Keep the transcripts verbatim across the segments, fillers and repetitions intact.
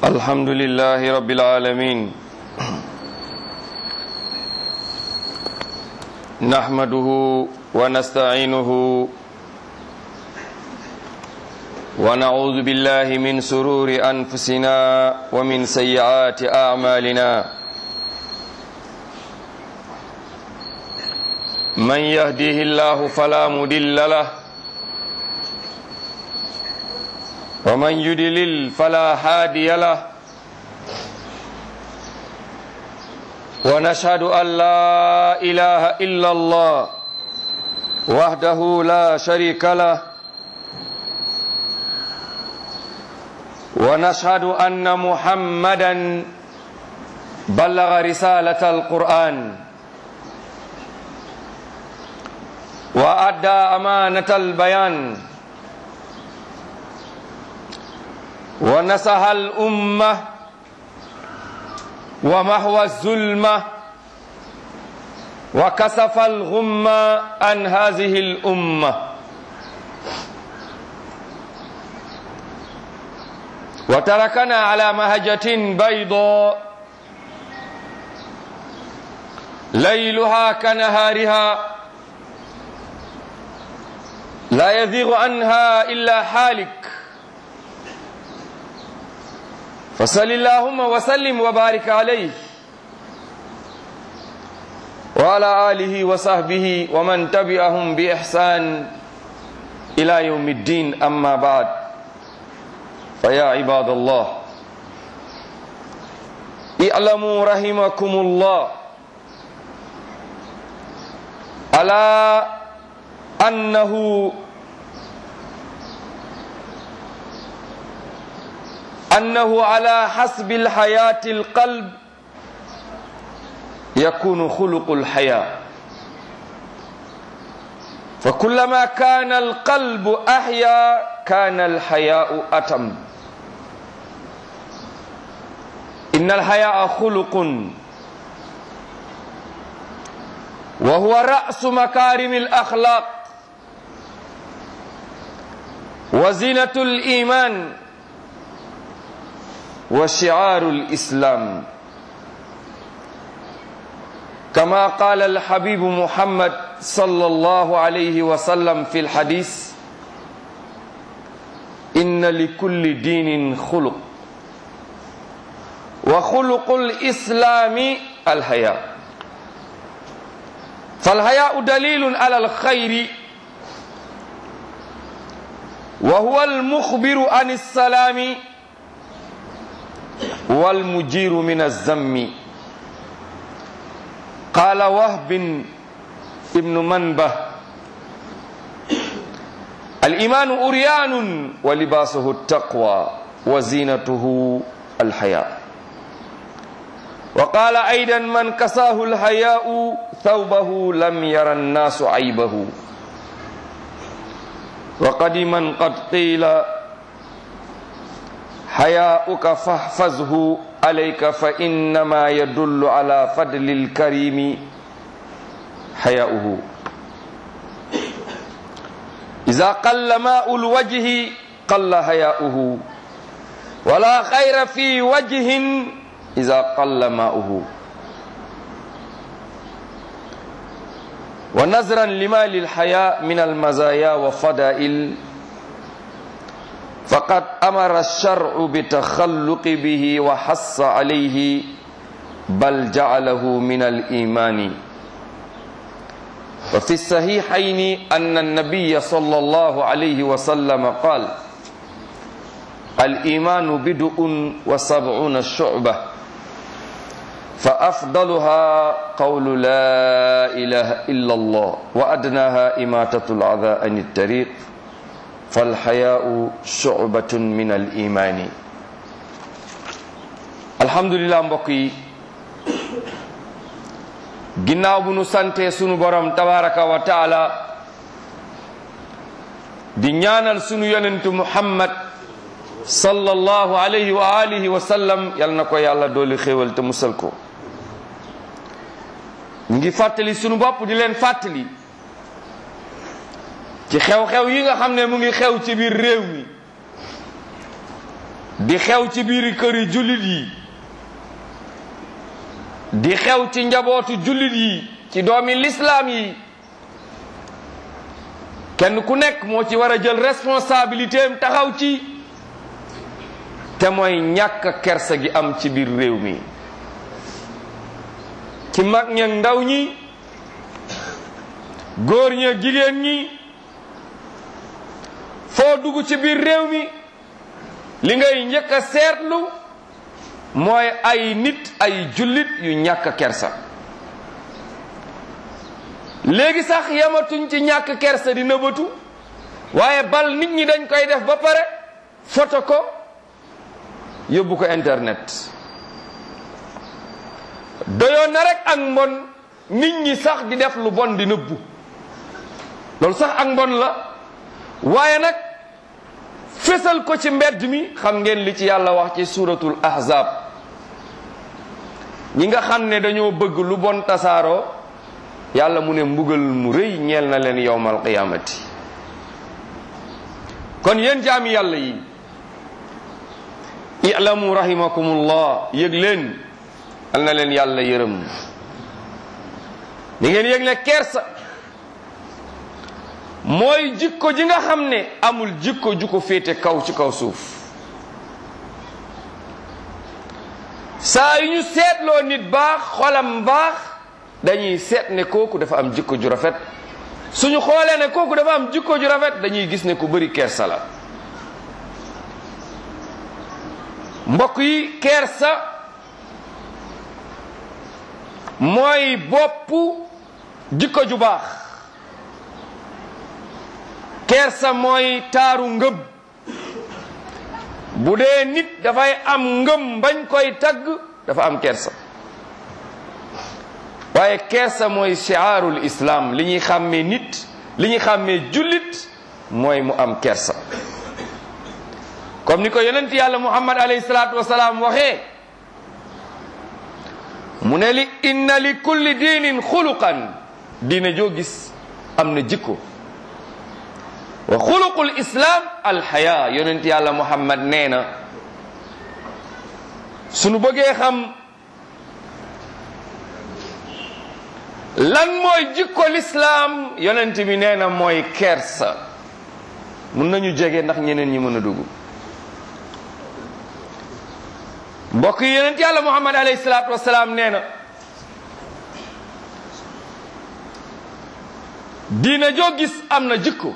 الحمد لله رب العالمين نحمده ونستعينه ونعوذ بالله من سرور أنفسنا ومن سيئات أعمالنا من يهده الله فلا مضل له ومن يضلل فلا هادي له ونشهد أن لا إله إلا الله وحده لا شريك له ونشهد أن محمدا بلغ رسالة القرآن وأدى أمانة البيان ونصح الأمة ومحو الظلمة وكشف الغمة عن هذه الأمة وتركنا على مهجة بيضاء ليلها كنهارها لا يزيغ عنها إلا حالك فصل اللهم وسلم وبارك عليه وعلى آله وصحبه ومن تبعهم بإحسان إلى يوم الدين أما بعد فيا عباد الله اعلموا رحمكم الله ألا أنه أنه على حسب الحياة القلب يكون خلق الحياة فكلما كان القلب أحيا كان الحياء أتم إن الحياء خلق وهو رأس مكارم الأخلاق وزينة الإيمان وشعار الإسلام كما قال الحبيب محمد صلى الله عليه وسلم في الحديث إن لكل دين خلق وخلق الإسلام الحياء فالحياء دليل على الخير وهو المخبر عن السلام والمجير من الذم قال وهب ابن منبه الإيمان أريان ولباسه التقوى وزينته الحياء وقال أيضا من كساه الحياء ثوبه لم ير الناس عيبه وقدما قد قيل حياؤك فاحفظه عليك فإنما يدل على فضل الكريم حياؤه إذا قل ماء الوجه قل حياؤه ولا خير في وجه إذا قل ماؤه ونظرا لما للحياء من المزايا وفضائل فقد أمر الشرع بتخلق به وحث عليه بل جعله من الإيمان وفي الصحيحين أن النبي صلى الله عليه وسلم قال الإيمان بدء وسبعون شعبة فأفضلها قول لا إله إلا الله وأدناها إماتة الأذى عن الطريق فالحياء شعبة من الإيمان الحمد لله mbokk yi ginnaaw bu nu sante sunu borom tabaraka wa taala di ñaanal sunu yonentu Muhammad sallallahu alayhi wa alihi wa sallam yal na ko yàlla dooli xéewal te musal ko ñu ngi fàttali sunu bopp di leen fàttali ci xew-xew yi nga xam ne mu ngi xew ci biir réew mi di xew ci biir këri jullit yi di xew ci njabootu jullit yi ci doomi lislaam yi kenn ku nekk moo ci war a jël responsabilité am taxaw ci te mooy ñàkk kersa gi am ci biir réew mi ci mag ña ndaw ñi góor ña jigéen ñi foo dugg ci biir réew mi li ngay njëkk a seetlu mooy ay nit ay jullit yu ñàkk kersa léegi sax yamatuñ ci ñàkk kersa di nëbbatu waaye bal nit ñi dañ koy def ba pare foto ko yóbbu ko internet doyoon na rek ak mbon nit ñi sax di def lu bon di nëbbu loolu sax ak mbon la waaye nag fésal ko ci mbedd mi xam ngeen li ci yàlla wax ci suratul ahzab ñi nga xam ne dañoo bëgg lu bon tasaaroo yàlla mu ne mbugal mu rëy ñeel na leen yowmal qiyamati kon yéen jaami yàlla yi i'lamu rahimakumullah yëg leen al na leen yàlla yërëm ni ngeen yëg ne kersa mooy jikko ji nga xam ne amul jikko ju ko féete kaw ci kaw suuf saa yu ñu seetloo nit baax xolam baax dañuy seet ne kooku dafa am jikko ju rafet suñu xoolee ne kooku dafa am jikko ju rafet dañuy gis ne ku bëri kersa la mbokk yi kersa mooy boppu jikko ju baax kersa mooy taaru ngëm bu dee nit dafay am ngëm bañ koy tagg dafa am kersa waaye kersa mooy shi'aarul islam li ñuy xàmmee nit li ñuy xàmmee jullit mooy mu am kersa comme ni ko yonent yàlla muhammad alayhi salaatu wasalaam waxee mu ne li inna li kulli diinin xuluqan diine joo gis am na jikko wa xuluqul islam alxaya yonent yàlla muhammad nee na sunu bëggee xam lan mooy jikko lislaam yonent bi nee na mooy kersa mun nañu jege ndax ñeneen ñi mën a dugg mbokk yi yonent yàlla muhammad alayhi salaatu wasalaam nee na diina joo gis am na jikko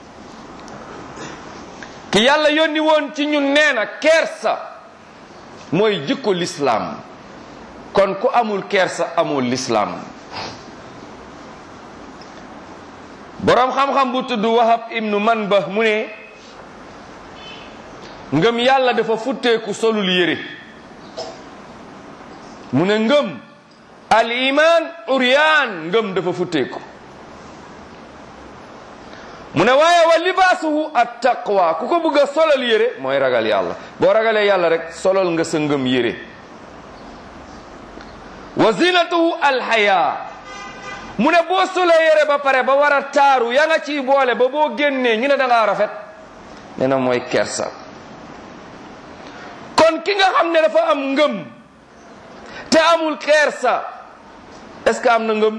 ki yàlla yónni woon ci ñun nee na kersa mooy jikko lislaam kon ku amul kersa amul lislaam boroom xam-xam bu tudd wahab ibnu manbah mu ne ngëm yàlla dafa futteeku solul yére mu ne ngëm al iman uryaan ngëm dafa futteeku mu ne waaye wa libaasuhu at taqwa ku ko bëgg a solal yére mooy ragal yàlla boo ragalee yàlla rek solal nga sa ngëm yére wa zinatuhu al haya mu ne boo solee yére ba pare ba war a taaru ya nga ciy boole ba boo génnee ñu ne da ngaa rafet nee na mooy kersa kon ki nga xam ne dafa am ngëm te amul kersa est-ce que am na ngëm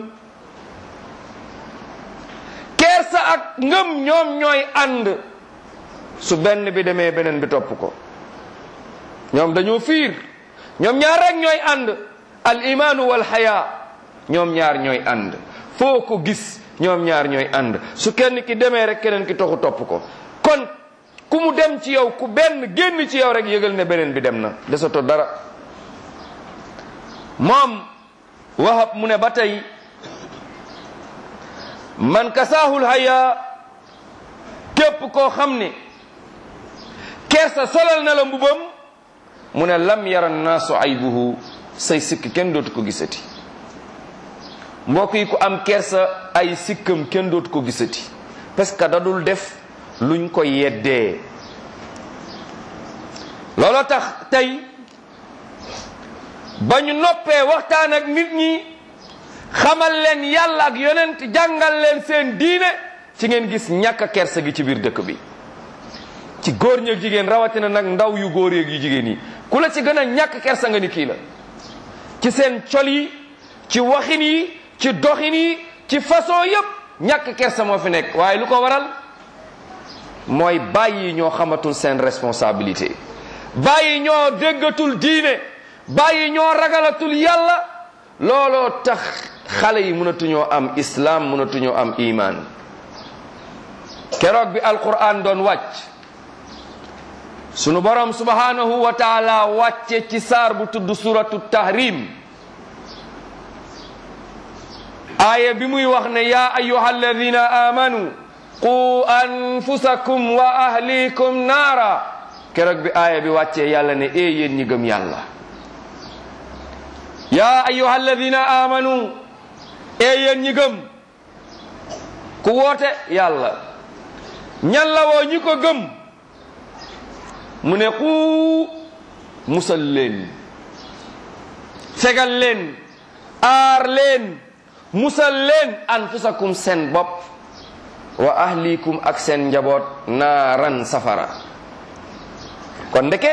kersa ak ngëm ñoom ñooy ànd su benn bi demee beneen bi topp ko ñoom dañoo fiir ñoom ñaar rek ñooy ànd al imaanu wal haya ñoom ñaar ñooy ànd foo ko gis ñoom ñaar ñooy ànd su kenn ki demee rek keneen ki toxu topp ko kon ku mu dem ci yow ku benn génn ci yow rek yëgal ne beneen bi dem na desato dara moom wahab mu ne ba tey man kasaahul haya képp koo xam ne kersa solal na la mbubam mu ne lam yara naasu aybuhu say sikk kenn dootu ko gisati mbokk yi ku am kersa ay sikkam kenn dootu ko gisati parce que da dul def luñ ko yeddee looloo tax tey ba ñu noppee waxtaan ak nit ñi xamal leen yàlla ak yonent jàngal leen seen diine ci ngeen gis ñàkk kersa gi ci biir dëkk bi ci góor ñeeg jigéen, rawatina nag ndaw yu góor yeeg yu jigéen yi. ku la ci gën a ñàkk kersa nga ni kii la, ci seen col yi, ci waxin yi, ci doxin yi, ci façon yépp ñàkk kersa moo fi nekk. waaye lu ko waral mooy bàyyi ñoo xamatul seen responsabilité, bàyyi ñoo déggatul diine, bàyyi ñoo ragalatul yàlla. looloo tax xale yi mënatuñoo am islam, mënatuñoo am iman. keroog bi alquran doon wàcc, sunu borom subhanahu wa taala wàcce ci saar bu tudd suratu tahrim, aaya bi muy wax ne ya ayyuha alladina amanu qu anfusakum wa ahlikum naara. keroog bi aaya bi wàccee yàlla ne ee yéen ñi gëm yàlla, ya ayyuha alladina amanu, ee yéen ñi gëm. ku woote yàlla, ñan la woo? ñi ko gëm. mu ne ku musal leen, fegal leen, aar leen, musal leen anfusakum seen bopp, wa ahlikum ak seen njaboot, naaran safara. kon ndeke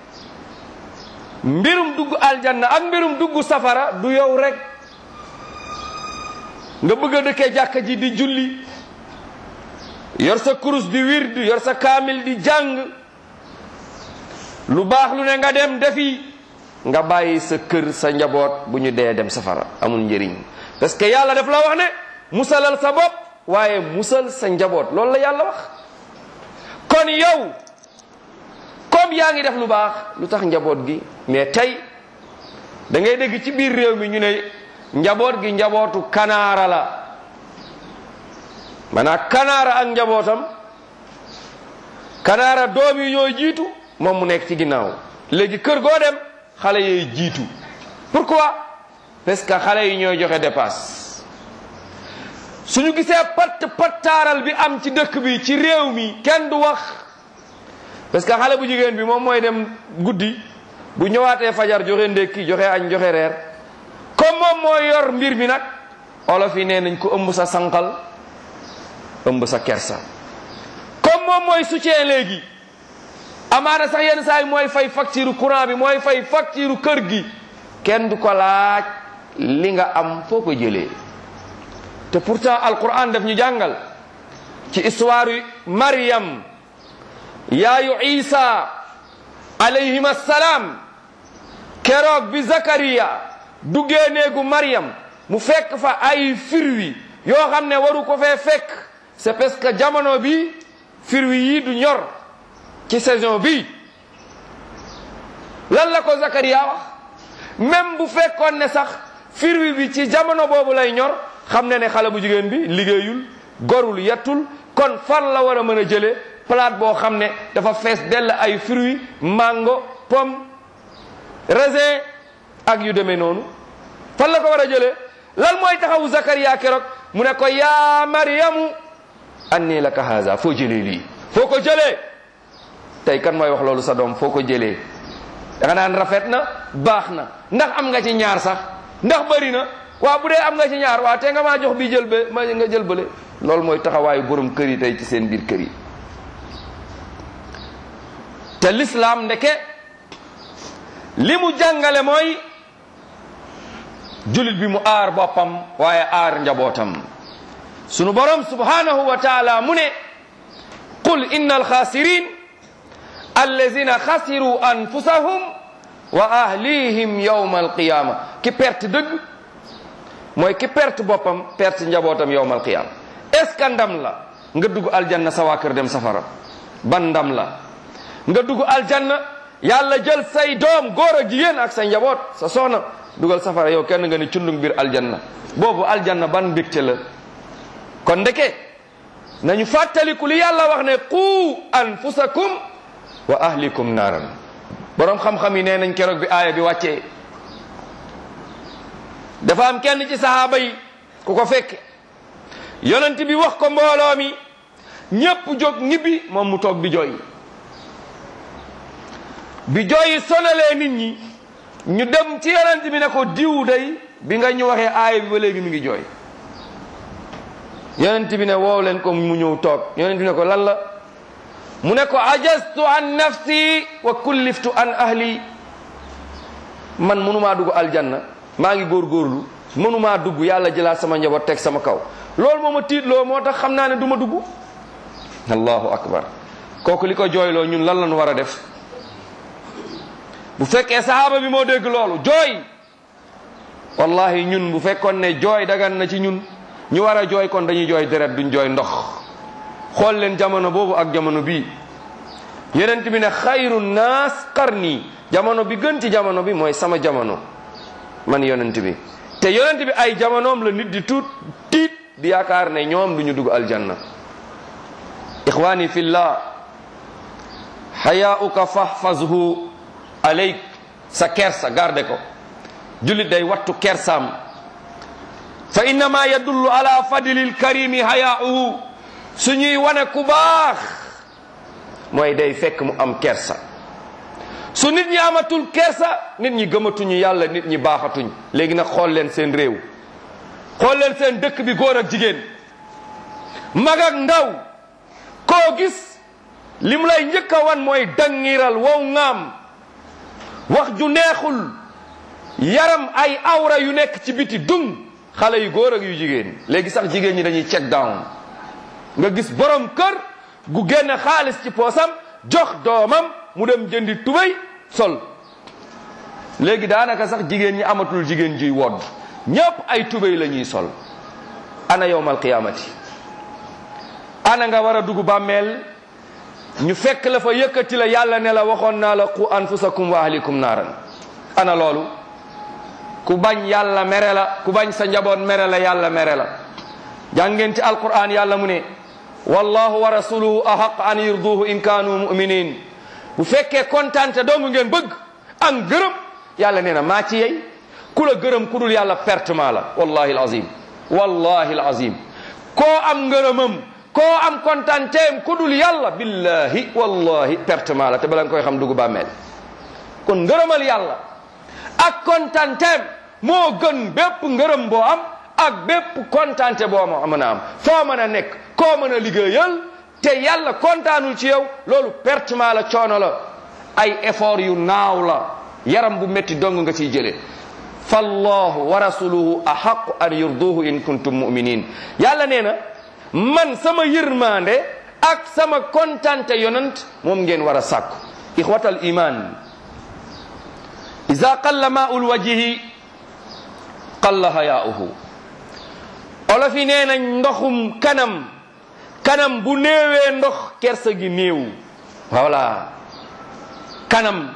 mbirum dugg aljanna ak mbirum dugg safara du yow rek nga bëgg a dëkkee jàkka ji di julli, yor sa kurus di wird, yor sa kaamil di jàng, lu baax lu ne nga dem defi, nga bàyyi sa kër sa njaboot bu ñu dee dem safara. amul njëriñ, parce que yàlla daf la wax ne musalal sa bopp waaye musal sa njaboot. loolu la yàlla wax. kon yow comme yaa ngi def lu baax, lu tax njaboot gi? mais tey da ngay dégg ci biir réew mi ñu ne njaboot gi njabootu kanaara la. maanaam kanaara ak njabootam, kanaara doom yi ñooy jiitu, moom mu nekk ci ginnaaw. léegi kër goo dem xale yooy jiitu. pourquoi? parce que xale yi ñooy joxe dépasse. suñu gisee pat pattaaral bi am ci dëkk bi, ci réew mi, kenn du wax. parce que xale bu jigéen bi moom mooy dem guddi, bu ñëwaatee fajar joxe ndékki, joxe añ, joxe reer. comme moom mooy yor mbir mi nag, olof yi nee nañ ko ëmb sa sànqal, ëmb sa kersa. comme moom mooy soutien léegi, amaana sax yenn saa yi mooy fay facture courant bi, mooy fay facture kër gi, kenn du ko laaj li nga am foo ko jëlee. te pourtant alquran daf ñu jàngal ci histoire yu Maryam, yaayu Isa alayhim assalaam. keroog bi Zakariya duggee néegu Maryam, mu fekk fa ay fruits yoo xam ne waru ko fee fekk. c'est parce que jamono bi fruits yi du ñor ci saison bi. lan la ko Zakariya wax? même bu fekkoon ne sax fruit bi ci jamono boobu lay ñor, xam ne ne xale bu jigéen bi liggéeyul, gorul, yettul, kon fan la war a mën a jëlee plate boo xam ne dafa fees dell ay fruits, mango, pomme, raisin ak yu demee noonu? fan la ko war a jëlee? lan mooy taxawu Zakariya keroog mu ne ko yaa Maryamu anni laka haza, foo jëlee lii? foo ko jëlee? tey kan mooy wax loolu sa doom? foo ko jëlee? da nga naan rafet na, baax na, ndax am nga ci ñaar sax, ndax bëri na, waaw bu dee am nga ci ñaar, waaw te nga maa jox bi jël be ma nga jël bële. loolu mooy taxawaayu borom kër yi tey ci seen biir kër yi. te l'islam ndeke li mu jàngale mooy julit bi mu aar boppam waaye aar njabootam. sunu borom subhanahu wa taala mu ne qul inna alxaasirin allazina xasiru anfusahum wa ahlihim yawma alqiyama. ki perte dëgg mooy ki perte boppam, perte njabootam yawma alqiyama. est-ce que ndam la nga dugg aljanna sa waa kër dem safara? ban ndam la nga dugg aljanna yàlla jël say doom góor ak jigéen ak sa njaboot, sa soxna, dugal safara, yow kenn nga ni cundung biir aljanna? boobu aljanna ban mbégte la? kon ndeke nañu fàttaliku li yàlla wax ne qu anfusakum wa ahlikum naaran. borom xam-xam yi nee nañ keroog bi aaya bi wàccee, dafa am kenn ci sahaaba yi ku ko fekke, yonent bi wax ko mbooloo mi, ñépp jóg ñibbi, moom mu toog di jooy. bi jooy sonalee nit ñi, ñu dem ci yonent bi ne ko diw day bi nga ñu waxee aaya bi ba léegi mi ngi jooy. yonent bi ne woow leen ko mu ñëw toog. yonent bi ne ko lan la? mu ne ko ajaztu an nafsi wa kulliftu an ahli, man mënumaa dugg aljanna, maa ngi góorgóorlu mënumaa dugg, yàlla jëlaat sama njaboot teg sama kaw. loolu moo ma tiitloo, moo tax xam naa ne du ma dugg. allahu akbar. kooku li ko jooyloo ñun lan lañu war a def? bu fekkee sahaaba bi moo dégg loolu jooy, wallahi ñun bu fekkoon ne jooy dagan na ci ñun, ñu war a jooy kon dañuy jooy deret, duñ jooy ndox. xool leen jamono boobu ak jamono bii, yonent bi ne xayru naas qarni, jamono bi gën ci jamono bi mooy sama jamono man yonent bi. te yonent bi ay jamonoom la nit di tuut tiit di yaakaar ne ñoom duñu dugg aljanna. ixwani fillah, xayaauka fahfazhu aleyk, sa kersa garde ko. jullit day wattu kersaam. fa innama yadullu ala fadlil karimi hayaauhu, suñuy wane ku baax mooy day fekk mu am kersa. su nit ñi amatul kersa, nit ñi gëmatuñu yàlla, nit ñi baaxatuñ. léegi nag xool leen seen réew, xool leen seen dëkk bi, góor ak jigéen, mag ak ndaw, koo gis li mu lay njëkk a wan mooy dangiral, wow ngaam, wax ju neexul, yaram ay awra yu nekk ci biti dung, xale yu góor ak yu jigéen. léegi sax jigéen ñi dañuy check down. nga gis borom kër gu génne xaalis ci poosam jox doomam mu dem jëndi tubéy sol. léegi daanaka sax jigéen ñi amatul jigéen juy wodd, ñépp ay tubéy la ñuy sol. ana yawmal qiyaamati, ana nga war a dugg bàmmeel ñu fekk la fa yëkkati la, yàlla ne la waxoon naa la qu anfusakum wa ahlikum naaran. ana loolu? ku bañ yàlla mere la, ku bañ sa njaboot mere la, yàlla mere la. jàngeen ci alquran yàlla mu ne wallahu wa rasuluhu ahaq an yurduhu in kaanu muminin. bu fekkee kontante dong ngeen bëgg ak gërëm, yàlla nee na maa ci yey. ku la gërëm ku dul yàlla pertement la, wallahi alazim, wallahi alazim. koo am ngërëmam, koo am kontanteem ku dul yàlla, billahi wallahi pertement la, te bala nga koy xam dugg bàmmeel. kon ngërëmal yàlla ak kontanteem moo gën bépp ngërëm boo am ak bépp kontante boo ma mën a am. foo mën a nekk, koo mën a liggéeyal, te yàlla kontaanul ci yow, loolu pertement la, coono la, ay effort yu naaw la, yaram bu metti dong nga ciy jëlee. fallahu wa rasuluhu ahaqu an yurduhu in kuntum muminin. yàlla nee na man sama yërmande ak sama kontante yonent moom ngeen war a sàkku. ixwatal iman, iza qalla maa'ul wajhi qalla hayaa'uhu. olof yi nee nañ ndoxum kanam, kanam bu néewee ndox kersa gi néew. voilà, kanam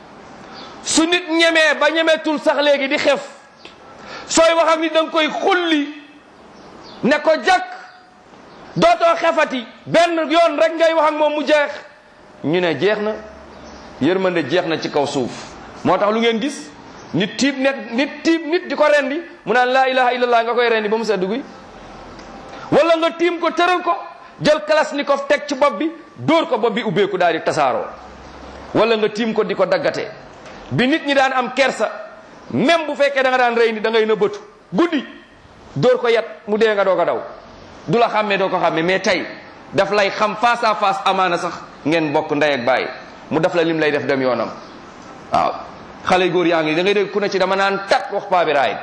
su nit ñemee ba ñemetul sax léegi di xef, sooy wax ak nit da nga koy xulli ne ko jàkk, dootoo xefati, benn yoon rek ngay wax ak moom mu jeex. ñu ne jeex na, yërmande jeex na ci kaw suuf. moo tax lu ngeen gis nit tiib net nit tiib nit di ko rendi mu naan laa ilaha illallah nga koy rendi ba mu seddu guy. wala nga tiim ko tëral ko, jël kalasnikov teg ci bopp bi, dóor ko bopp bi ubbeeku daal di tasaaroo. wala nga tiim ko di ko daggate. bi nit ñi daan am kersa, même bu fekkee da nga daan rey ni da ngay nëbbatu guddi, dóor ko yat mu dee nga doog a daw, du la xàmmee doo ko xàmmee. mais tey daf lay xam face à face, amaana sax ngeen bokk ndey ak baay, mu daf la lim lay def dem yoonam. waaw xale góor yaa ngi da ngay dégg ku ne ci dama naan tat wax paa bi raayit.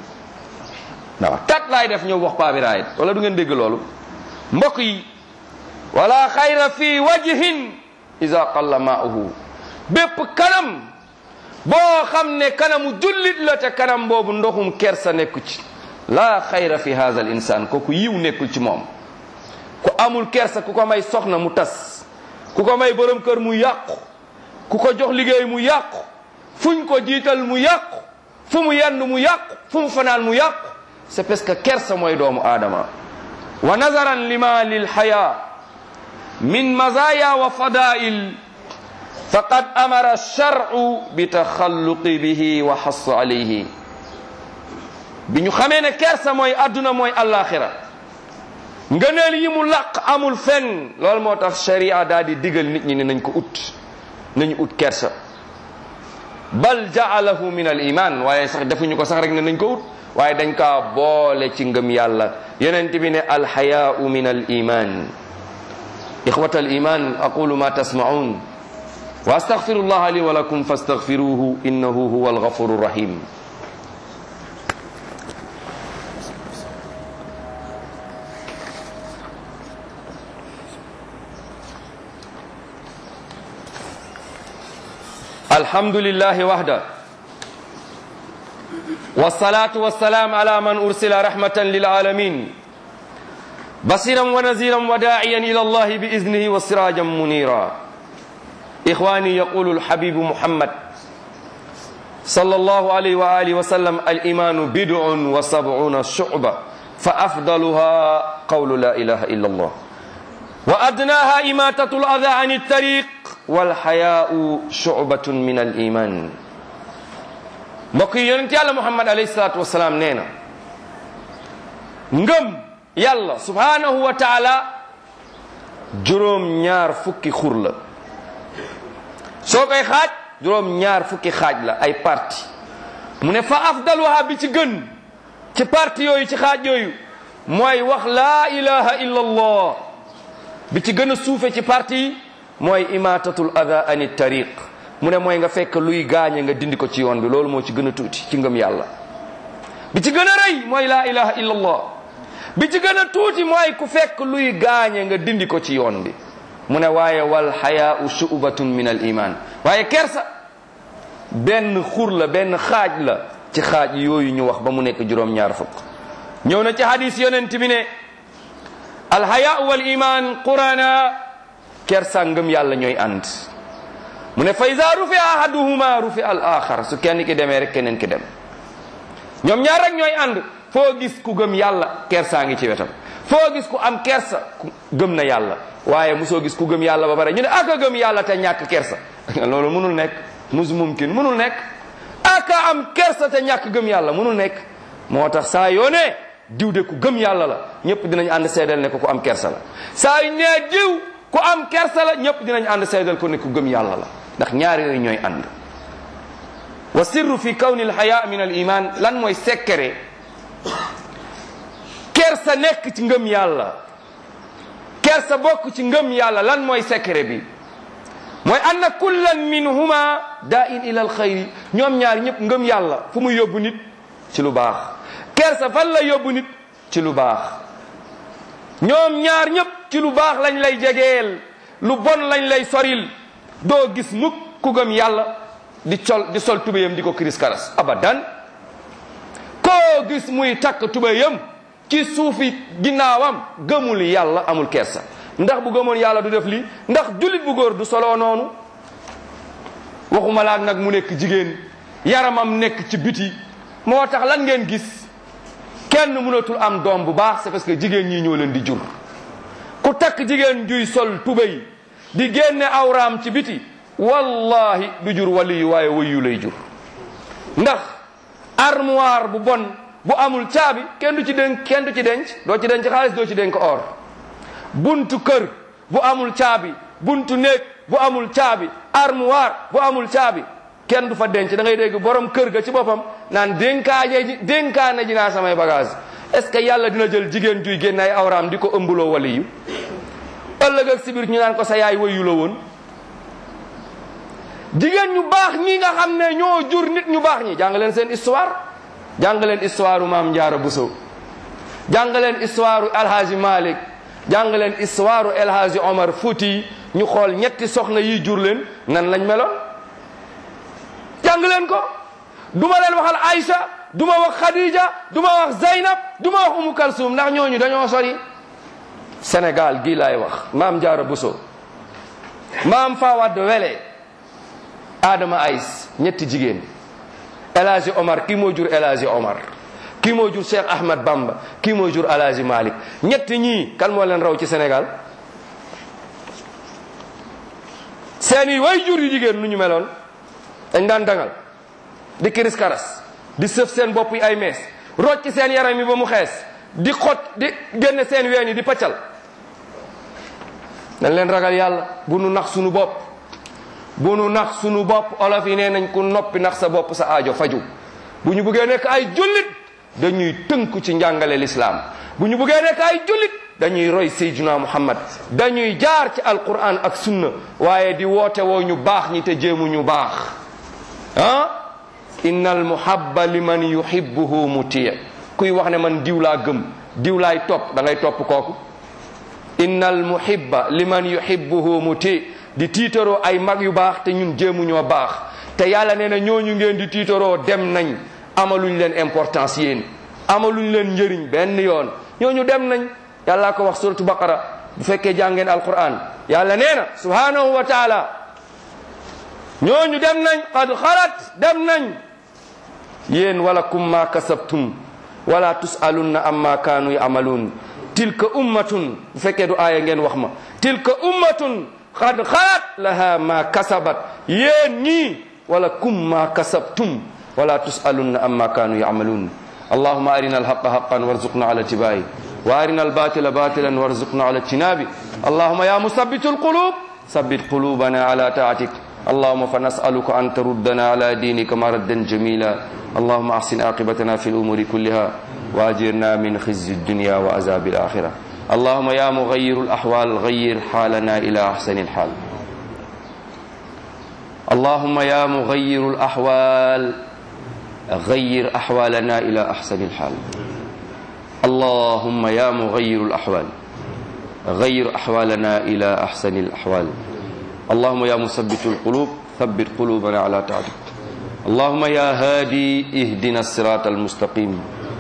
waaw tat laay def ñëw wax paa bi raayit, wala du ngeen dégg loolu? mbokk yi, wala xayra fi wajhin iza qalla maa'uhu. bépp kanam boo xam ne kanamu jullit la te kanam boobu ndoxum kersa nekku ci, la xayra fi hadha al insan, kooku yiw nekkul ci moom. ku amul kersa, ku ko may soxna mu tas, ku ko may borom kër mu yàqu, ku ko jox liggéey mu yàqu, fuñ ko jiital mu yàqu, fu mu yendu mu yàqu, fu mu fanaan mu yàqu. c'est parce que kersa mooy doomu aadama. wa nazaran lima lil haya min mazaya wa fadail faqad amara shar'u bi taxalluqi bihi wa xassa alayhi. bi ñu xamee ne kersa mooy adduna mooy alaxira, ngëneel yi mu laq amul fenn, loolu moo tax sharia daal di digal nit ñi ne nañ ko ut, nañu ut kersa. bal ja'alahu min al iman, waaye sax defuñu ko sax rek ne nañ ko ut, waaye dañ kaa boole ci ngëm yàlla. yonent bi ne alxayaau min al iman. إخوة الإيمان أقول ما تسمعون وأستغفر الله لي ولكم فاستغفروه إنه هو الغفور الرحيم. الحمد لله وحده والصلاة والسلام على من أرسل رحمة للعالمين بصيرا ونذيرا وداعيا إلى الله بإذنه وسراجا منيرا. إخواني، يقول الحبيب محمد صلى الله عليه وآله وسلم: الإيمان بدع وسبعون شعبة فأفضلها قول لا إله إلا الله وأدناها إماتة الأذى عن الطريق والحياء شعبة من الإيمان. mbokk yi yonent yàlla Muhammad alayhi salaatu wasalaam nee na ngëm yàlla subhanahu wa taala juróom ñaar fukki xur la. soo koy xaaj juróom ñaar fukki xaaj la, ay parti. mu ne fa afdaluha bi ci gën ci parti yooyu, ci xaaj yooyu mooy wax laa ilaha illa allah. bi ci gën a suufe ci parti yi mooy imatatul adha ani tariq. mu ne mooy nga fekk luy gaañe nga dindi ko ci yoon bi, loolu moo ci gën a tuuti ci ngëm yàlla. bi ci gën a rëy mooy laa ilaha illa allah. bi ci gën a tuuti mooy ku fekk luy gaañe nga dindi ko ci yoon bi. mu ne waaye wal xayaau shu'batun min al iman. waaye kersa benn xur la, benn xaaj la ci xaaj yooyu ñu wax ba mu nekk juróom-ñaar fukk. ñëw na ci hadis yonent bi ne al xayaau wal iman qurana. kersa ngëm yàlla ñooy ànd. mu ne fa iza rufi ahaduhuma rufi al axar. su kenn ki demee rek keneen ki dem. ñoom ñaar rek ñooy ànd. foo gis ku gëm yàlla kersaa ngi ci wetam. foo gis ku am kersa ku gëm na yàlla. waaye mosoo gis ku gëm yàlla ba pare ñu ne aka gëm yàlla te ñàkk kersa. loolu mënul nekk. mus mumkin mënul nekk. aka am kersa te ñàkk gëm yàlla mënul nekk. moo tax saa yoo ne diw de ku gëm yàlla la, ñëpp dinañ ànd seedal ne ko ku am kersa la. saa yu nee diw ku am kersa la, ñëpp dinañ ànd seedal ko ne ku gëm yàlla la. ndax ñaar yooyu ñooy ànd. wa sirru fi kawni alxaya min al iman. lan mooy secret kersa nekk ci ngëm yàlla, kersa bokk ci ngëm yàlla? lan mooy secret bi? mooy anna kullan minhuma da'in ila alxayri. ñoom ñaar ñëpp ngëm yàlla fu mu yóbbu nit ci lu baax, kersa fan la yóbbu nit ci lu baax. ñoom ñaar ñëpp ci lu baax lañ lay jegeel, lu bon lañ lay soril. doo gis mukk ku gëm yàlla di col di sol tubéyam di ko kiris karas abadan. koo gis muy takk tubéyam ci suufi ginnaawam gëmul yàlla, amul kersa. ndax bu gëmoon yàlla du def lii? ndax jullit bu góor du soloo noonu? waxuma laak nag mu nekk jigéen yaramam nekk ci biti. moo tax lan ngeen gis kenn mënatul am doom bu baax, c'est parce que jigéen ñi ñoo leen di jur. ku takk jigéen juy sol tubéy di génne awraam ci biti, wallahi du jur waliyu, waaye wëyu lay jur. ndax armoire bu bon bu amul caabi kenn du ci denc kenn du ci denc doo ci denc xaalis, doo ci denc or. buntu kër bu amul caabi, buntu néeg bu amul caabi, armoire bu amul caabi, kenn du fa denc. da ngay dégg borom kër ga ci boppam naan dénkaaje ji dénkaane ji naa samay bagage. est-ce que yàlla dina jël jigéen juy génne ay awraam di ko ëmbuloo waliyu? ëllëg ak si biir ñu naan ko sa yaay wëyu la woon. jigéen ñu baax ñi nga xam ne ñoo jur nit ñu baax ñi, jàng leen seen histoire. jàng leen histoire u maam Jaara Buso, jàng leen histoire u El Hadji Malick, jàng leen histoire u El Hadji Omar Fouti. ñu xool ñetti soxna yi jur leen nan lañ meloon. jàng leen ko. duma leen waxal Aïcha, duma wax Khadija, duma wax Zaynab, duma wax Umu Kalsum, ndax ñooñu dañoo sori. Sénégal gii laay wax, maam Jaara Buso, maam Fawad Wele, Adama Aïs, ñetti jigéen. El Hadji Omar, kii moo jur El Hadji Omar, kii moo jur Cheikh Ahmad Bamba, kii moo jur El Hadji Malick. ñetti ñii kan moo leen raw ci Sénégal? seeni way jur yu jigéen nu ñu meloon? dañ daan dangal di kiris karas, di sëf seen bopp yi ay mees, rocc ci seen yaram yi ba mu xees, di xot di génne seen ween yi di paccal. dañ leen ragal yàlla. bu nu nax sunu bopp, bu nu nax sunu bopp. olof yi nee nañ ku noppi nax sa bopp sa aajo faju. bu ñu bëggee nekk ay jullit dañuy tënku ci njàngale lislaam. bu ñu bëggee nekk ay jullit dañuy roy Seydina Muhammad dañuy jaar ci alquran ak sunna waaye di woote woo ñu baax ñi te jéemu ñu baax ah innal muhabba liman yuhibbuhu muti kuy wax ne man diw laa gëm diw laay topp da ngay topp kooku innal muhibba liman yuhibbuhu muti di tiitaroo ay mag yu baax te ñun jéemu ñoo baax te yàlla nee na ñooñu ngeen di tiitaroo dem nañ amaluñ leen importance yéen amaluñ leen njëriñ benn yoon ñooñu dem nañ yàlla ko wax suratu baqara bu fekkee jàngeen alquran yàlla nee na subhanahu wa taala ñooñu dem nañ qad xalat dem nañ yéen walakum ma kasabtum wala tusalunna amma kaanu yamaluun tilka ummatun bu fekkee du aaya ngeen wax ma tilka ummatun qad xalat laha ma kasabat yéen ñii walakum ma kasabtum wala tusalunna amma kaanu yamaluun allahumma arina alhaqa haqqan warzuqna ala tibai wa arina albatila batilan warzuqna ala ijtinabi allahumma ya musabbitu alqulub sabbit qulubana ala taatik اللهم فنسألك أن تردنا على دينك مردا جميلا اللهم أحسن عاقبتنا في الأمور كلها وأجرنا من خزي الدنيا وعذاب الآخرة اللهم يا مغير الأحوال غير حالنا إلى أحسن الحال اللهم يا مغير الأحوال غير أحوالنا إلى أحسن الحال اللهم يا مغير الأحوال غير أحوالنا إلى أحسن الأحوال اللهم يا مثبت القلوب ثبت قلوبنا على طاعتك اللهم يا هادي اهدنا الصراط المستقيم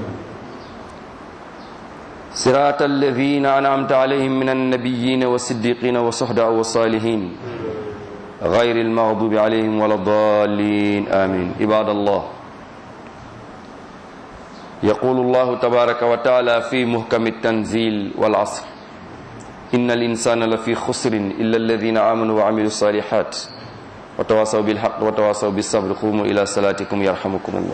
صراط الذين أنعمت عليهم من النبيين والصديقين والشهداء والصالحين غير المغضوب عليهم ولا الضالين آمين عباد الله يقول الله تبارك وتعالى في محكم التنزيل والعصر إن الإنسان لفي خسر إلا الذين آمنوا وعملوا الصالحات وتواصوا بالحق وتواصوا بالصبر قوموا إلى صلاتكم يرحمكم الله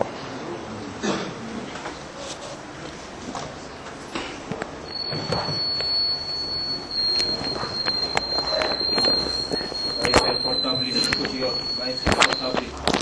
Vai ser portable, discutir, vai ser portable.